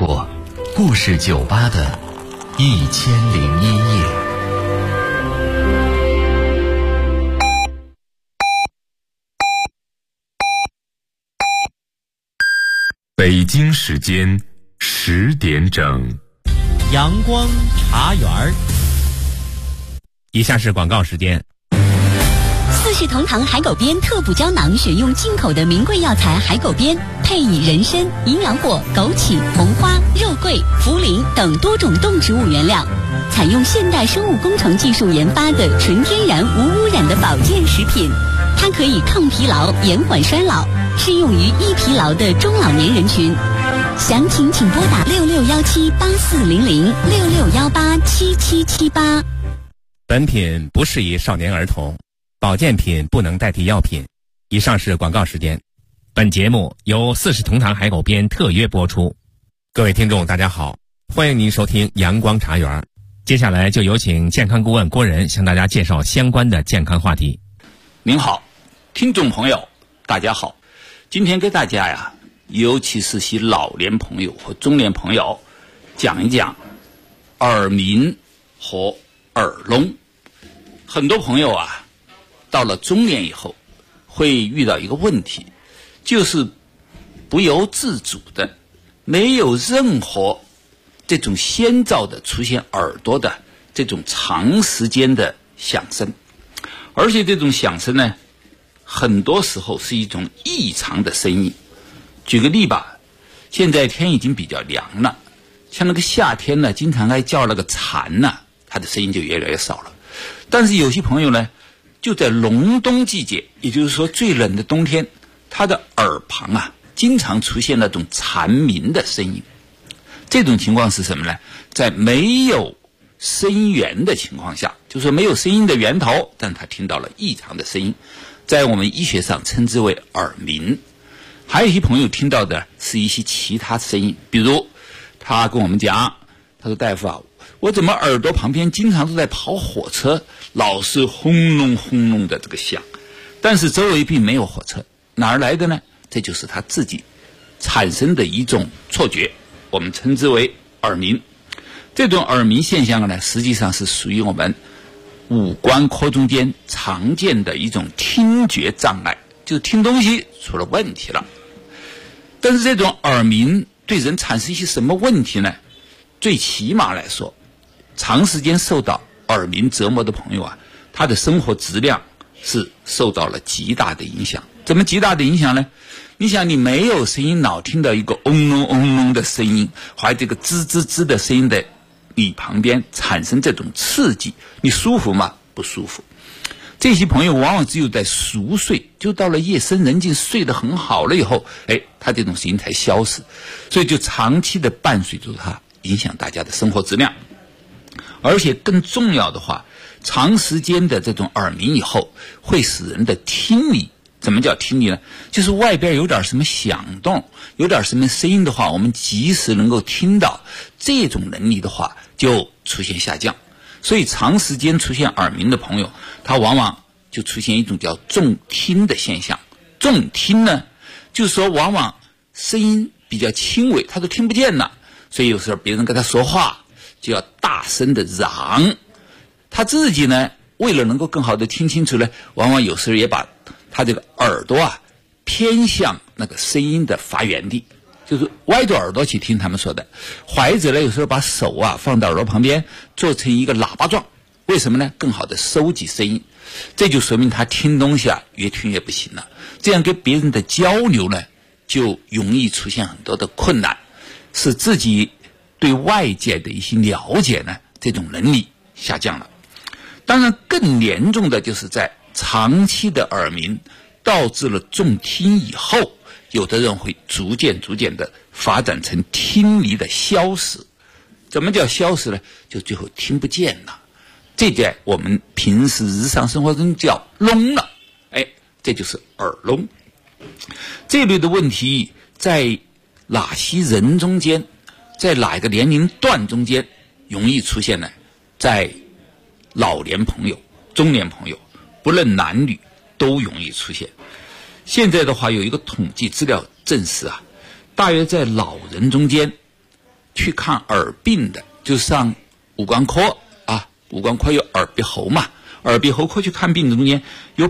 过故事酒吧的1001夜。 北京时间10点整， 阳光茶园。以下是广告时间。 四世同堂海狗鞭特补胶囊，选用进口的名贵药材海狗鞭，配以人参、营养果、枸杞、红花、肉桂、茯苓等多种动植物原料，采用现代生物工程技术研发的纯天然无污染的保健食品。它可以抗疲劳、延缓衰老，适用于易疲劳的中老年人群。详情请拨打6617840066187778。 本品不适宜少年儿童，保健品不能代替药品。以上是广告时间。本节目由四世同堂海狗鞭特约播出。各位听众大家好，欢迎您收听阳光茶园。接下来就有请健康顾问郭仁向大家介绍相关的健康话题。 您好，听众朋友大家好，今天给大家尤其是些老年朋友和中年朋友讲一讲耳鸣和耳聋。很多朋友到了中年以后会遇到一个问题，就是不由自主的没有任何这种先兆的出现耳朵的这种长时间的响声，而且这种响声呢，很多时候是一种异常的声音。举个例吧，现在天已经比较凉了，像那个夏天呢，经常爱叫那个蝉呢，它的声音就越来越少了。但是有些朋友呢，就在隆冬季节，也就是说最冷的冬天，他的耳旁经常出现那种蝉鸣的声音。这种情况是什么呢？在没有声源的情况下，就是说没有声音的源头，但他听到了异常的声音，在我们医学上称之为耳鸣。还有一些朋友听到的是一些其他声音，比如他跟我们讲，他说大夫我怎么耳朵旁边经常都在跑火车，老是轰隆轰隆的这个响，但是周围并没有火车，哪儿来的呢？这就是他自己产生的一种错觉，我们称之为耳鸣。这种耳鸣现象呢，实际上是属于我们五官科中间常见的一种听觉障碍，就是听东西出了问题了。但是这种耳鸣对人产生一些什么问题呢？最起码来说，长时间受到耳鸣折磨的朋友他的生活质量是受到了极大的影响。怎么极大的影响呢？你想，你没有声音，老听到一个嗡隆嗡隆的声音，还有这个吱吱吱的声音的你旁边产生这种刺激，你舒服吗？不舒服。这些朋友往往只有在熟睡，就到了夜深人静睡得很好了以后，他这种声音才消失，所以就长期的伴随着他，影响大家的生活质量。而且更重要的话，长时间的这种耳鸣以后，会使人的听力，怎么叫听力呢？就是外边有点什么响动，有点什么声音的话，我们及时能够听到，这种能力的话就出现下降。所以长时间出现耳鸣的朋友，他往往就出现一种叫重听的现象。重听呢，就是说往往声音比较轻微，他都听不见了，所以有时候别人跟他说话就要大声的嚷，他自己呢，为了能够更好的听清楚呢，往往有时候也把他这个耳朵偏向那个声音的发源地，就是歪着耳朵去听他们说的。怀者呢，有时候把手放到耳朵旁边，做成一个喇叭状，为什么呢？更好的收集声音。这就说明他听东西越听越不行了，这样跟别人的交流呢，就容易出现很多的困难，使自己对外界的一些了解呢，这种能力下降了。当然更严重的就是在长期的耳鸣导致了重听以后，有的人会逐渐的发展成听力的消失。怎么叫消失呢？就最后听不见了，这在我们平时日常生活中叫聋了，这就是耳聋。这类的问题在哪些人中间，在哪个年龄段中间容易出现呢？在老年朋友、中年朋友，不论男女都容易出现。现在的话有一个统计资料证实大约在老人中间去看耳病的，就上五官科啊，五官科有耳鼻喉嘛，耳鼻喉科去看病的中间有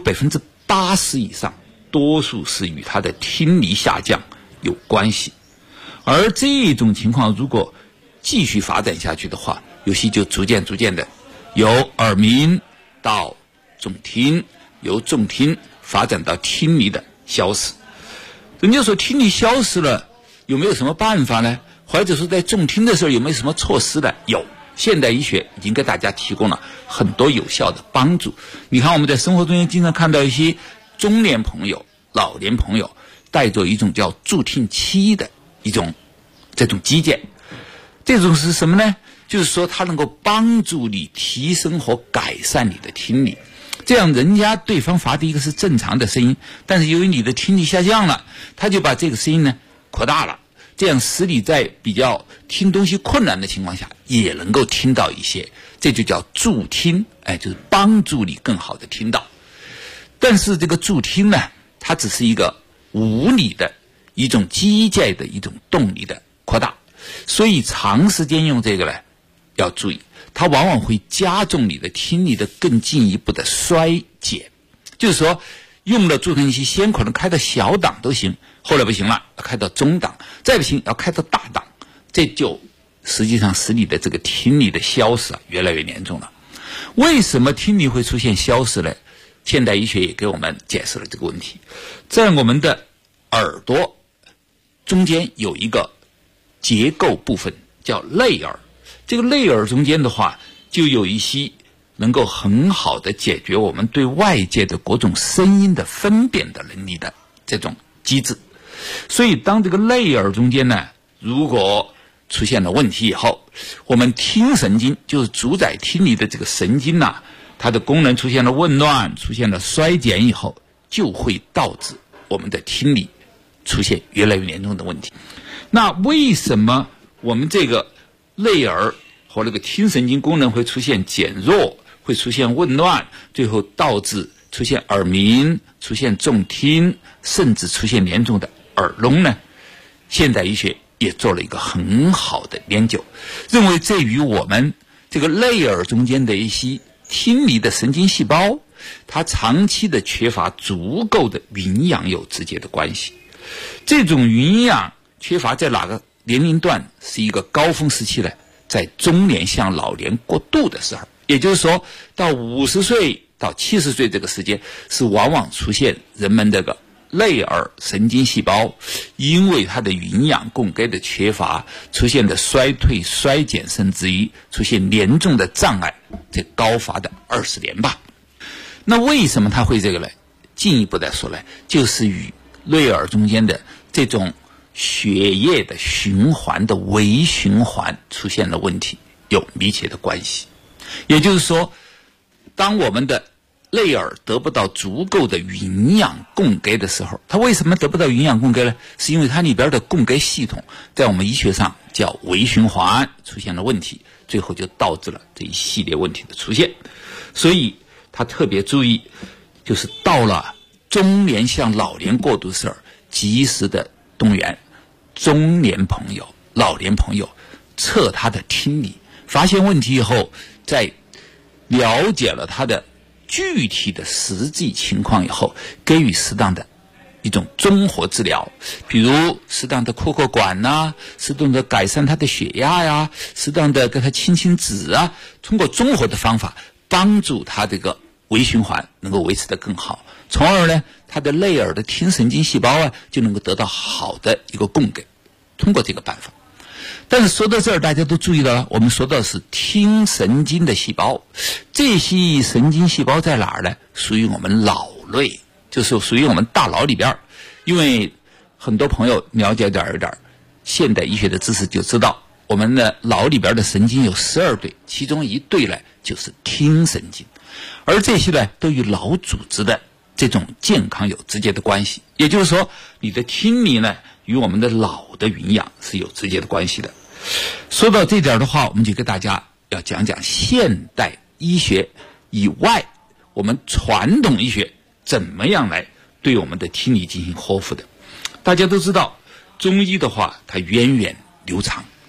80%以上，多数是与他的听力下降有关系。而这种情况如果继续发展下去的话，有些就逐渐的由耳鸣到重听，由重听发展到听力的消失。人家说听力消失了，有没有什么办法呢？或者说在重听的时候有没有什么措施呢？有，现代医学已经给大家提供了很多有效的帮助。你看我们在生活中间经常看到一些中年朋友、老年朋友带着一种叫助听器的这种机件，这种是什么呢？就是说它能够帮助你提升和改善你的听力，这样人家对方发的一个是正常的声音，但是由于你的听力下降了，他就把这个声音呢扩大了，这样使你在比较听东西困难的情况下也能够听到一些，这就叫助听，就是帮助你更好的听到。但是这个助听呢，它只是一个物理的一种机械的一种动力的扩大，所以长时间用这个呢要注意，它往往会加重你的听力的更进一步的衰减。就是说用了助听器，先可能开到小档都行，后来不行了要开到中档，再不行要开到大档，这就实际上使你的这个听力的消失越来越严重了。为什么听力会出现消失呢？现代医学也给我们解释了这个问题。在我们的耳朵中间有一个结构部分叫内耳，这个内耳中间的话就有一些能够很好的解决我们对外界的各种声音的分辨的能力的这种机制。所以当这个内耳中间呢如果出现了问题以后，我们听神经就是主宰听力的这个神经它的功能出现了紊乱，出现了衰减以后，就会导致我们的听力出现越来越严重的问题。那为什么我们这个内耳和那个听神经功能会出现减弱，会出现紊乱，最后导致出现耳鸣，出现重听，甚至出现严重的耳聋呢？现代医学也做了一个很好的研究，认为这与我们这个内耳中间的一些听力的神经细胞，它长期的缺乏足够的营养有直接的关系。这种营养缺乏在哪个年龄段是一个高峰时期呢？在中年向老年过渡的时候，也就是说到50岁到70岁这个时间，是往往出现人们这个内耳神经细胞因为它的营养供给的缺乏出现的衰退衰减，甚至于出现严重的障碍，这高发的20年吧。那为什么它会这个呢？进一步来说呢，就是与内耳中间的这种血液的循环的微循环出现了问题有密切的关系。也就是说，当我们的内耳得不到足够的营养供给的时候，它为什么得不到营养供给呢？是因为它里边的供给系统在我们医学上叫微循环出现了问题，最后就导致了这一系列问题的出现。所以他特别注意，就是到了中年向老年过渡的时候，及时的动员中年朋友、老年朋友测他的听力，发现问题以后，在了解了他的具体的实际情况以后，给予适当的一种综合治疗，比如适当的扩管适当的改善他的血压呀，适当的给他清脂通过综合的方法帮助他这个微循环能够维持得更好，从而呢他的内耳的听神经细胞就能够得到好的一个供给，通过这个办法。但是说到这儿，大家都注意到了，我们说到的是听神经的细胞，这些神经细胞在哪儿呢？属于我们脑内，就是属于我们大脑里边。因为很多朋友了解点现代医学的知识，就知道我们的脑里边的神经有12对，其中一对呢就是听神经，而这些呢都与脑组织的这种健康有直接的关系。也就是说，你的听力呢与我们的脑的营养是有直接的关系的。说到这点的话，我们就给大家要讲讲现代医学以外，我们传统医学怎么样来对我们的听力进行呵护的。大家都知道，中医的话它源远流长，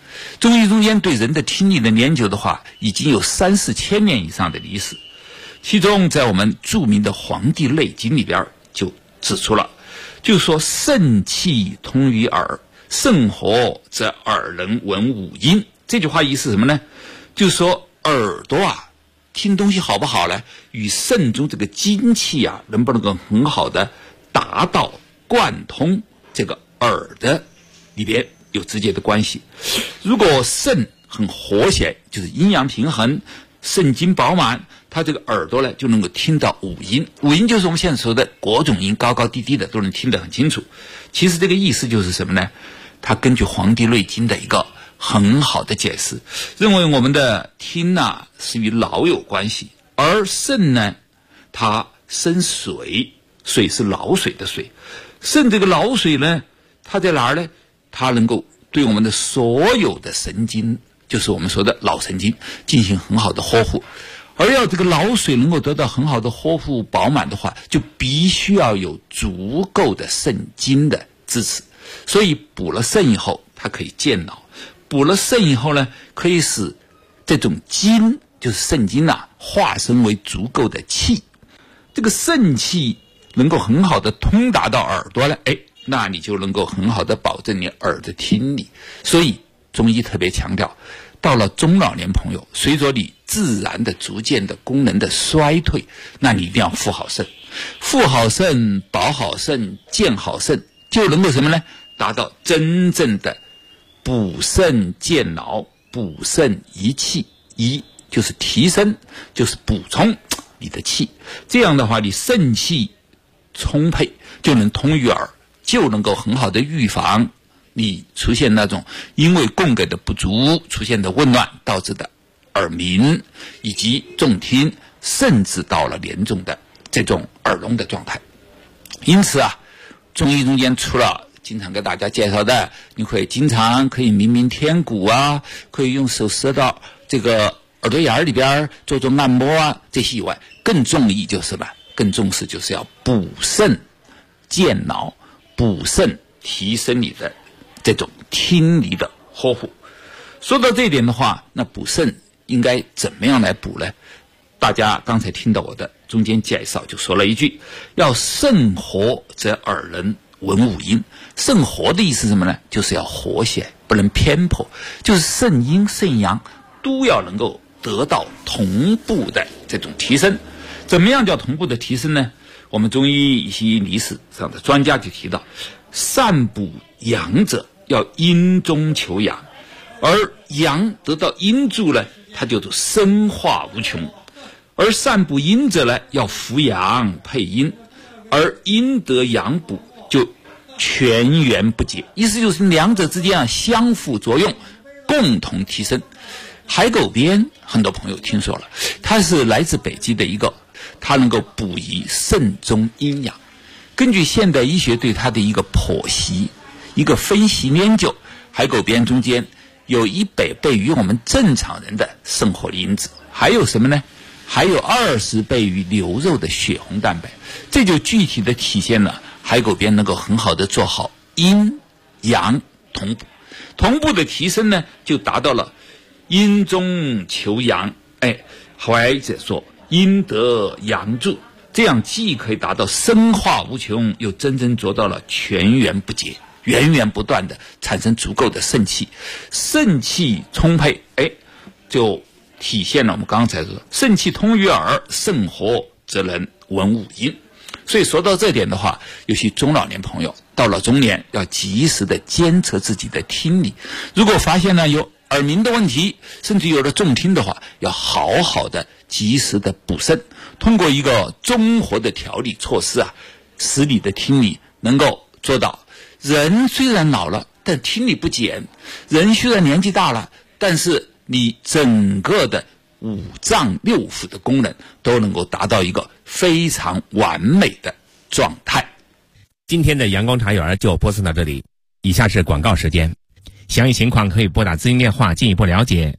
中医中间对人的听力的研究的话，已经有3-4千年以上的历史。其中在我们著名的《黄帝内经》里边就指出了，就说肾气通于耳，肾活则耳能闻五音。这句话意思是什么呢？就是说耳朵啊听东西好不好呢，与肾中这个精气啊能不能够很好的达到贯通这个耳的里边有直接的关系。如果肾很和谐，就是阴阳平衡，肾精饱满，它这个耳朵呢就能够听到五音。五音就是我们现在说的各种音，高高低低的都能听得很清楚。其实这个意思就是什么呢？它根据《黄帝内经》的一个很好的解释，认为我们的听啊是与脑有关系，而肾呢它生水，水是脑水的水，肾这个脑水呢它在哪儿呢？它能够对我们的所有的神经，就是我们说的脑神经进行很好的呵护。而要这个脑水能够得到很好的呵护饱满的话，就必须要有足够的肾精的支持。所以补了肾以后它可以健脑，补了肾以后呢，可以使这种精，就是肾精啊，化身为足够的气。这个肾气能够很好的通达到耳朵了，那你就能够很好的保证你耳的听力。所以中医特别强调，到了中老年朋友，随着你自然的逐渐的功能的衰退，那你一定要护好肾，护好肾，保好肾，健好肾，就能够什么呢？达到真正的补肾健脑，补肾益气。益就是提升，就是补充你的气。这样的话，你肾气充沛，就能通于耳，就能够很好的预防你出现那种因为供给的不足出现的紊乱导致的耳鸣以及重听，甚至到了严重的这种耳聋的状态。因此啊，中医中间除了经常给大家介绍的，你会经常可以鸣天鼓啊，可以用手塞到这个耳朵眼里边做做按摩啊，这些以外，更重意就是吧，更重视就是要补肾健脑，补肾提升你的这种听力的呵护。说到这一点的话，那补肾应该怎么样来补呢？大家刚才听到我的中间介绍就说了一句，要肾活则耳能闻五音。肾活的意思是什么呢？就是要和谐，不能偏颇，就是肾阴肾阳都要能够得到同步的这种提升。怎么样叫同步的提升呢？我们中医一些历史上的专家就提到，善补阳者要阴中求阳，而阳得到阴助呢，它就生化无穷；而善补阴者呢，要扶阳配阴，而阴得阳补就全源不竭。意思就是两者之间啊相互作用，共同提升。海狗鞭很多朋友听说了，它是来自北极的一个，它能够补益肾中阴阳。根据现代医学对它的一个剖析、一个分析研究，海狗鞭中间有100倍于我们正常人的生活因子，还有什么呢？还有20倍于牛肉的血红蛋白。这就具体的体现了海狗鞭能够很好的做好阴阳同步，同步的提升呢，就达到了阴中求阳，或者说阴得阳助，这样既可以达到生化无穷，又真正做到了全源不竭，源源不断的产生足够的肾气，肾气充沛，就体现了我们刚才说肾气通于耳，肾活则能闻五音。所以说到这点的话，有些中老年朋友到了中年要及时的监测自己的听力，如果发现呢有耳鸣的问题，甚至有了重听的话，要好好的及时的补肾，通过一个综合的调理措施啊，使你的听力能够做到，人虽然老了，但听力不减；人虽然年纪大了，但是你整个的五脏六腑的功能都能够达到一个非常完美的状态。 今天的阳光茶园就播送到这里，以下是广告时间。详细情况可以拨打咨询电话进一步了解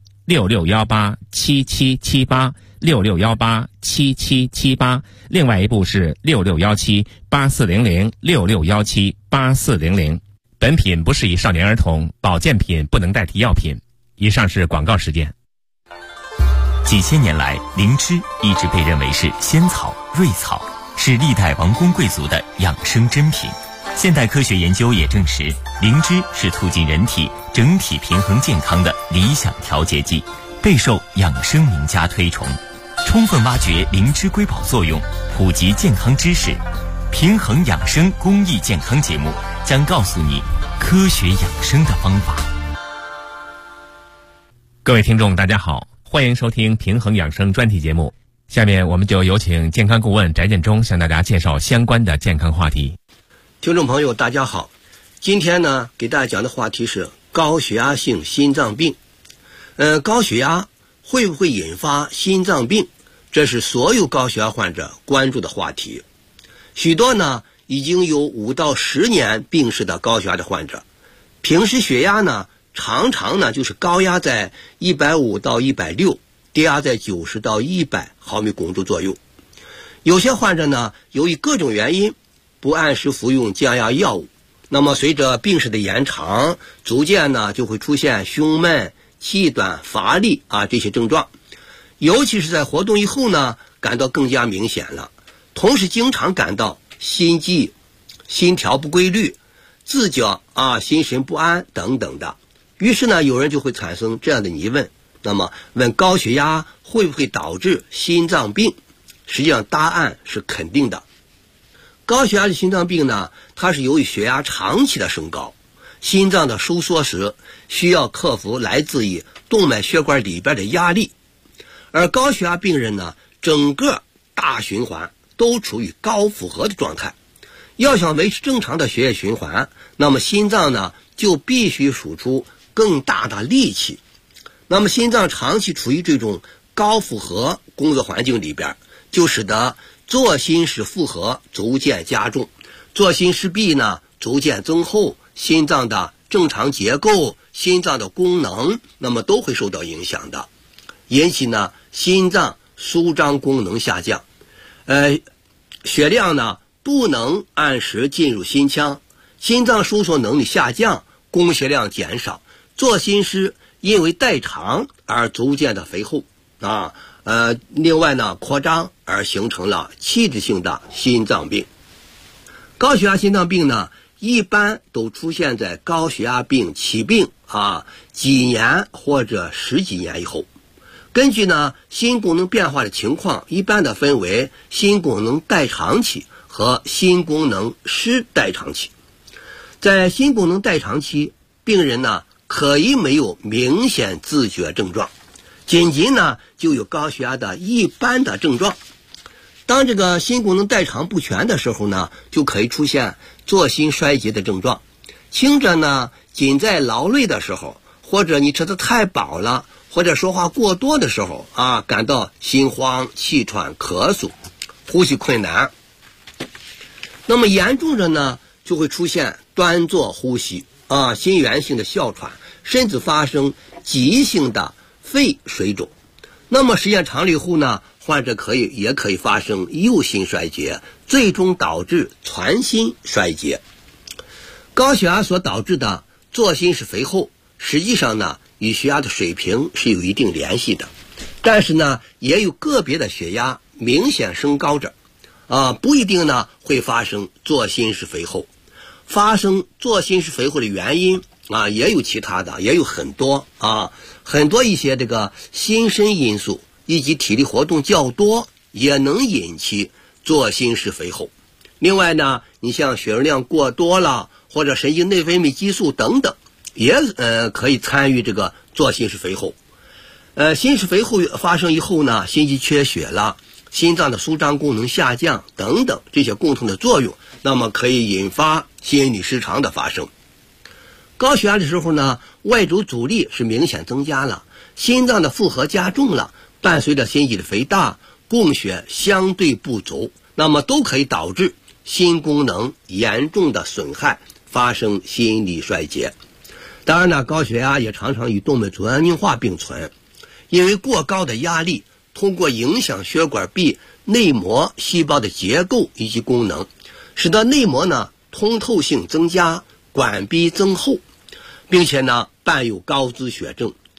，66187778 66187778，另外一部是66178400 66178400。本品不适宜少年儿童，保健品不能代替药品。 以上是广告时间。 几千年来，灵芝一直被认为是仙草、瑞草，是历代王公贵族的养生珍品。现代科学研究也证实，灵芝是促进人体整体平衡健康的理想调节剂，备受养生名家推崇。充分挖掘灵芝瑰宝作用，普及健康知识，平衡养生公益健康节目将告诉你科学养生的方法。 各位听众大家好，欢迎收听平衡养生专题节目。下面我们就有请健康顾问翟建中向大家介绍相关的健康话题。 听众朋友大家好，今天呢给大家讲的话题是高血压性心脏病。高血压会不会引发心脏病？这是所有高血压患者关注的话题。许多呢已经有5到10年病史的高血压的患者，平时血压呢常常呢就是高压在150到160，低压在90到100毫米汞柱左右。有些患者呢由于各种原因不按时服用降压药物，那么随着病史的延长，逐渐呢就会出现胸闷、气短、乏力这些症状，尤其是在活动以后呢感到更加明显了。同时经常感到心悸、心跳不规律、自觉心神不安等等的。于是呢有人就会产生这样的疑问，那么问高血压会不会导致心脏病？实际上答案是肯定的。高血压的心脏病呢，它是由于血压长期的升高，心脏的收缩时需要克服来自于动脉血管里边的压力。而高血压病人呢，整个大循环都处于高负荷的状态，要想维持正常的血液循环，那么心脏呢就必须输出更大的力气。那么心脏长期处于这种高负荷工作环境里边，就使得左心室负荷逐渐加重，左心室壁呢逐渐增厚，心脏的正常结构、心脏的功能那么都会受到影响的，引起呢心脏舒张功能下降，血量呢不能按时进入心腔，心脏收缩能力下降，供血量减少，左心室因为代偿而逐渐的肥厚另外呢扩张而形成了器质性的心脏病。高血压心脏病呢一般都出现在高血压病起病几年或者10几年以后。根据呢心功能变化的情况，一般的分为心功能代偿期和心功能失代偿期。在心功能代偿期，病人呢可以没有明显自觉症状，仅仅呢就有高血压的一般的症状。当这个心功能代偿不全的时候呢，就可以出现左心衰竭的症状。轻者呢仅在劳累的时候，或者你吃得太饱了，或者说话过多的时候感到心慌、气喘、咳嗽、呼吸困难。那么严重者呢就会出现端坐呼吸心源性的哮喘，甚至发生急性的肺水肿。那么时间长了以后呢，患者也可以发生右心衰竭，最终导致全心衰竭。高血压所导致的左心室肥厚，实际上呢与血压的水平是有一定联系的，但是呢也有个别的血压明显升高者不一定呢会发生左心室肥厚。发生左心室肥厚的原因也有其他的，也有很多很多一些这个心身因素以及体力活动较多也能引起左心室肥厚。另外呢，你像血容量过多了，或者神经内分泌激素等等，也可以参与这个左心室肥厚。心室肥厚发生以后呢，心肌缺血了，心脏的舒张功能下降等等，这些共同的作用，那么可以引发心律失常的发生。高血压的时候呢，外周阻力是明显增加了，心脏的负荷加重了，伴随着心肌的肥大，供血相对不足，那么都可以导致心功能严重的损害，发生心力衰竭。当然呢，高血压也常常与动脉粥样硬化并存，因为过高的压力通过影响血管壁内膜细胞的结构以及功能，使得内膜呢通透性增加，管壁增厚，并且呢伴有高脂血症，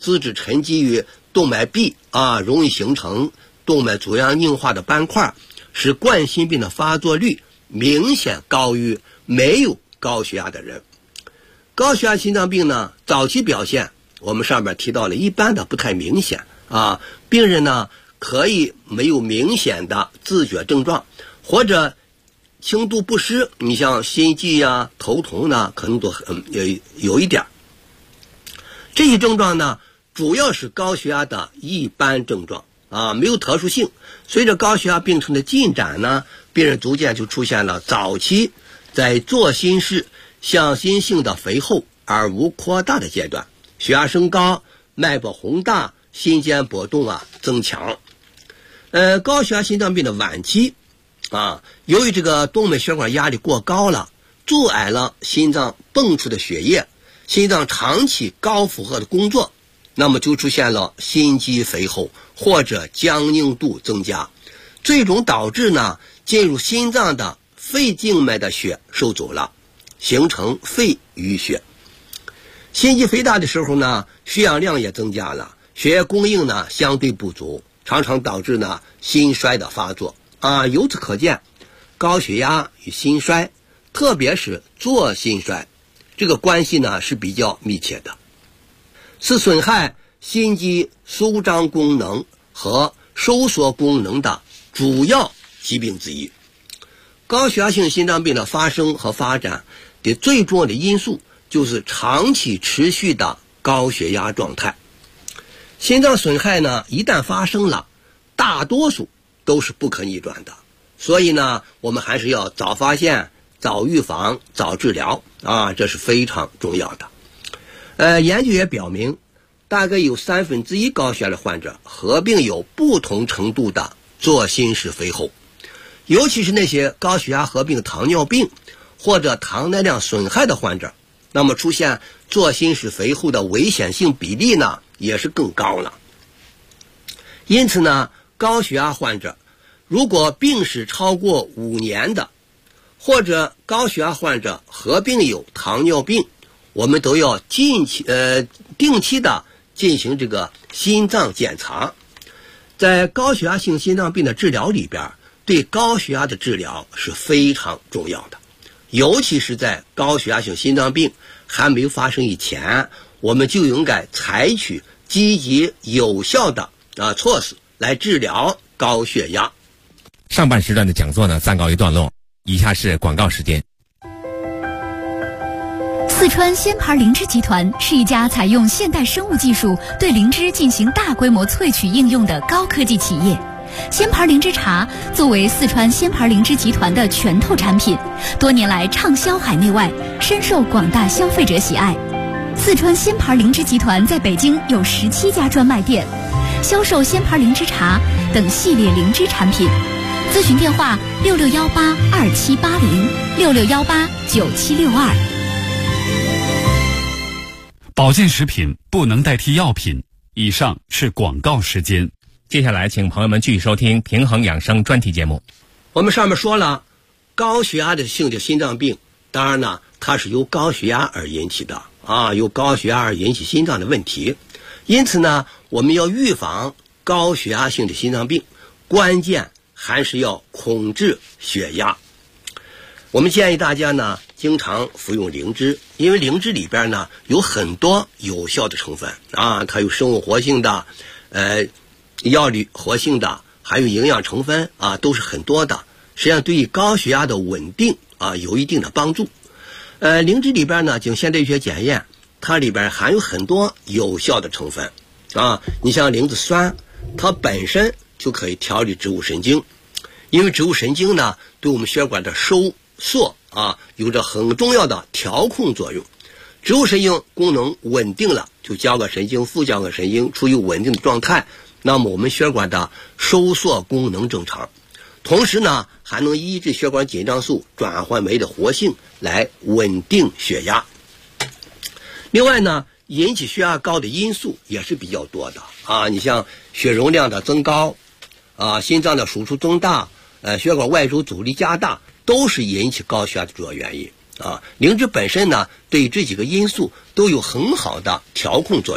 资质沉积于动脉壁容易形成动脉粥样硬化的斑块，使冠心病的发作率明显高于没有高血压的人。高血压心脏病呢，早期表现我们上面提到了，一般的不太明显病人呢可以没有明显的自觉症状，或者轻度不适，你像心悸头痛呢，可能都有一点。这些症状呢，主要是高血压的一般症状没有特殊性。随着高血压病程的进展呢，病人逐渐就出现了早期在左心室向心性的肥厚而无扩大的阶段，血压升高，脉搏宏大，心间波动增强。高血压心脏病的晚期由于这个动脉血管压力过高了，阻碍了心脏泵出的血液，心脏长期高负荷的工作，那么就出现了心肌肥厚或者僵硬度增加，最终导致呢进入心脏的肺静脉的血受阻了，形成肺淤血。心肌肥大的时候呢，血氧量也增加了，血液供应呢相对不足，常常导致呢心衰的发作由此可见，高血压与心衰，特别是左心衰，这个关系呢是比较密切的，是损害心肌舒张功能和收缩功能的主要疾病之一。高血压性心脏病的发生和发展的最重要的因素就是长期持续的高血压状态。心脏损害呢一旦发生了，大多数都是不可逆转的，所以呢我们还是要早发现、早预防、早治疗这是非常重要的。研究也表明，大概有1/3高血压的患者合并有不同程度的左心室肥厚，尤其是那些高血压合并糖尿病或者糖耐量损害的患者，那么出现左心室肥厚的危险性比例呢也是更高了。因此呢，高血压患者如果病史超过5年的，或者高血压患者合并有糖尿病，我们都要定期的进行这个心脏检查。在高血压性心脏病的治疗里边，对高血压的治疗是非常重要的，尤其是在高血压性心脏病还没有发生以前，我们就应该采取积极有效的措施来治疗高血压。 上半时段的讲座呢暂告一段落，以下是广告时间。 四川仙牌灵芝集团是一家采用现代生物技术对灵芝进行大规模萃取应用的高科技企业。仙牌灵芝茶作为四川仙牌灵芝集团的拳头产品，多年来畅销海内外，深受广大消费者喜爱。四川仙牌灵芝集团在北京有17家专卖店，销售仙牌灵芝茶等系列灵芝产品。咨询电话66182780，66189762。 保健食品不能代替药品。以上是广告时间。 接下来请朋友们继续收听平衡养生专题节目。 我们上面说了，高血压的性的心脏病，当然呢它是由高血压而引起的由高血压而引起心脏的问题。因此呢，我们要预防高血压性的心脏病，关键还是要控制血压。我们建议大家呢经常服用灵芝，因为灵芝里边呢有很多有效的成分它有生物活性的药理活性的，还有营养成分都是很多的，实际上对于高血压的稳定有一定的帮助。灵芝里边呢经现代医学检验，它里边含有很多有效的成分你像灵芝酸，它本身就可以调理植物神经，因为植物神经呢对我们血管的收缩有着很重要的调控作用。植物神经功能稳定了，就交感神经、副交感神经处于稳定的状态，那么我们血管的收缩功能正常，同时呢还能抑制血管紧张素转换酶的活性，来稳定血压。另外呢，引起血压高的因素也是比较多的你像血容量的增高心脏的输出增大血管外周阻力加大，都是引起高血压的主要原因灵芝本身呢对这几个因素都有很好的调控作用，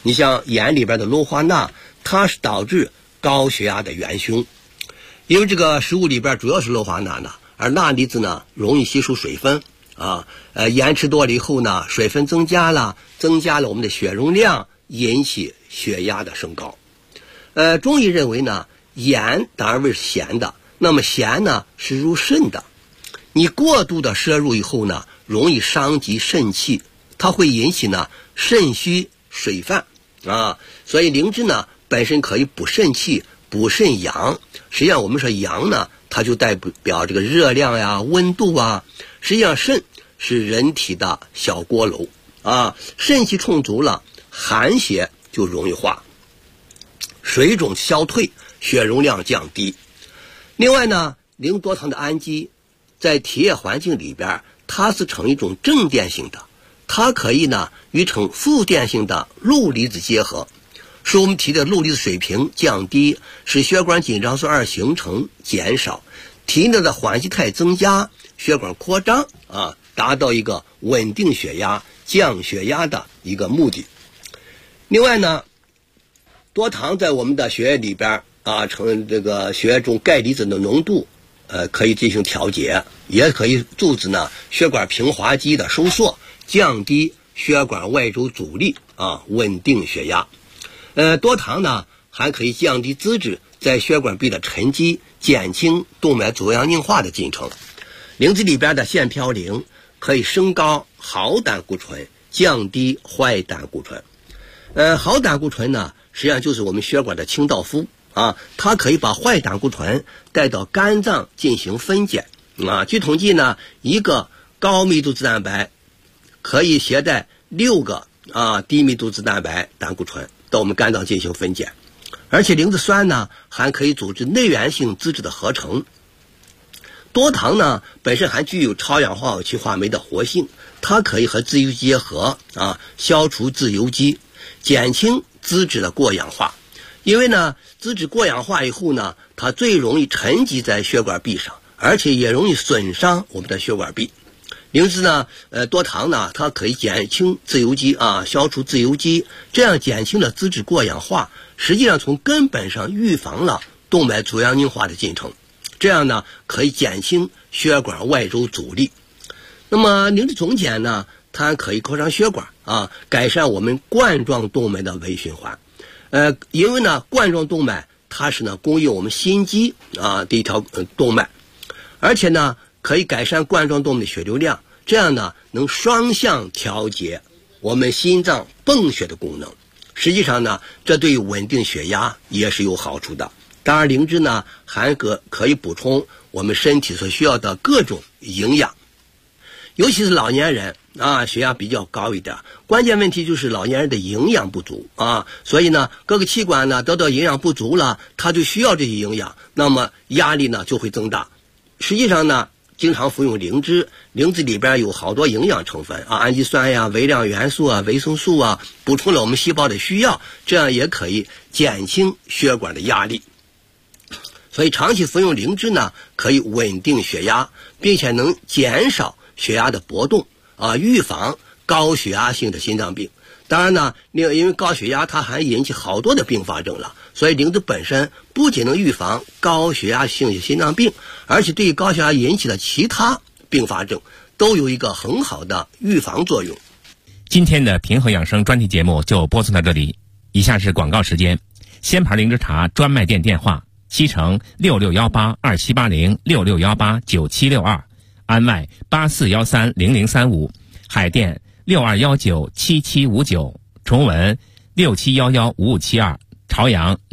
你像盐里边的氯化钠，它是导致高血压的元凶。因为这个食物里边主要是氯化钠呢，而钠离子呢容易吸收水分啊，盐吃多了以后呢，水分增加了我们的血容量，引起血压的升高。中医认为呢，盐当然为是咸的，那么咸呢是入肾的，你过度的摄入以后呢，容易伤及肾气，它会引起呢肾虚水泛啊。所以灵芝呢本身可以补肾气、补肾阳。实际上我们说阳呢，它就代表这个热量呀、温度啊。实际上肾是人体的小锅炉啊，肾气充足了，寒邪就容易化，水肿消退，血容量降低。另外呢，灵多糖的氨基在体液环境里边，它是呈一种正电性的，它可以呢与呈负电性的氯离子结合，使我们体的氯离子水平降低，使血管紧张素2形成减少，体内的缓激态增加，血管扩张啊，达到一个稳定血压、降血压的一个目的。另外呢，多糖在我们的血液里边啊，成这个血液中钙离子的浓度可以进行调节，也可以阻止呢血管平滑肌的收缩，降低血管外周阻力啊，稳定血压。多糖呢还可以降低脂质在血管壁的沉积，减轻动脉粥样硬化的进程。灵芝里边的腺嘌呤可以升高好胆固醇，降低坏胆固醇。好胆固醇呢实际上就是我们血管的清道夫啊，它可以把坏胆固醇带到肝脏进行分解啊。据统计呢，一个高密度脂蛋白可以携带6个低密度脂蛋白胆固醇到我们肝脏进行分解。而且灵芝酸呢还可以阻止内源性脂质的合成。多糖呢本身还具有超氧化偶烯化酶的活性，它可以和自由基结合啊，消除自由基，减轻脂质的过氧化。因为呢脂质过氧化以后呢，它最容易沉积在血管壁上，而且也容易损伤我们的血管壁。灵芝呢多糖呢它可以减轻自由基啊，消除自由基，这样减轻了脂质过氧化，实际上从根本上预防了动脉粥样硬化的进程，这样呢可以减轻血管外周阻力。那么灵芝总碱呢，它可以扩张血管啊，改善我们冠状动脉的微循环。因为呢冠状动脉它是呢供应我们心肌啊的一条动脉，而且呢可以改善冠状动脉的血流量，这样呢能双向调节我们心脏泵血的功能。实际上呢这对于稳定血压也是有好处的。当然灵芝呢还可以补充我们身体所需要的各种营养，尤其是老年人啊，血压比较高一点，关键问题就是老年人的营养不足啊，所以呢各个器官呢得到营养不足了，它就需要这些营养，那么压力呢就会增大。实际上呢经常服用灵芝里边有好多营养成分啊，氨基酸呀、微量元素啊、维生素啊，补充了我们细胞的需要，这样也可以减轻血管的压力。所以长期服用灵芝呢可以稳定血压，并且能减少血压的波动啊，预防高血压性的心脏病。当然呢因为高血压它还引起好多的并发症了，所以灵芝本身不仅能预防高血压性的心脏病，而且对于高血压引起的其他并发症都有一个很好的预防作用。 今天的平和养生专题节目就播送到这里，以下是广告时间。仙牌灵芝茶专卖店电话：西城6618278066189762，安外84130035，海淀62197759，重文67115572，朝阳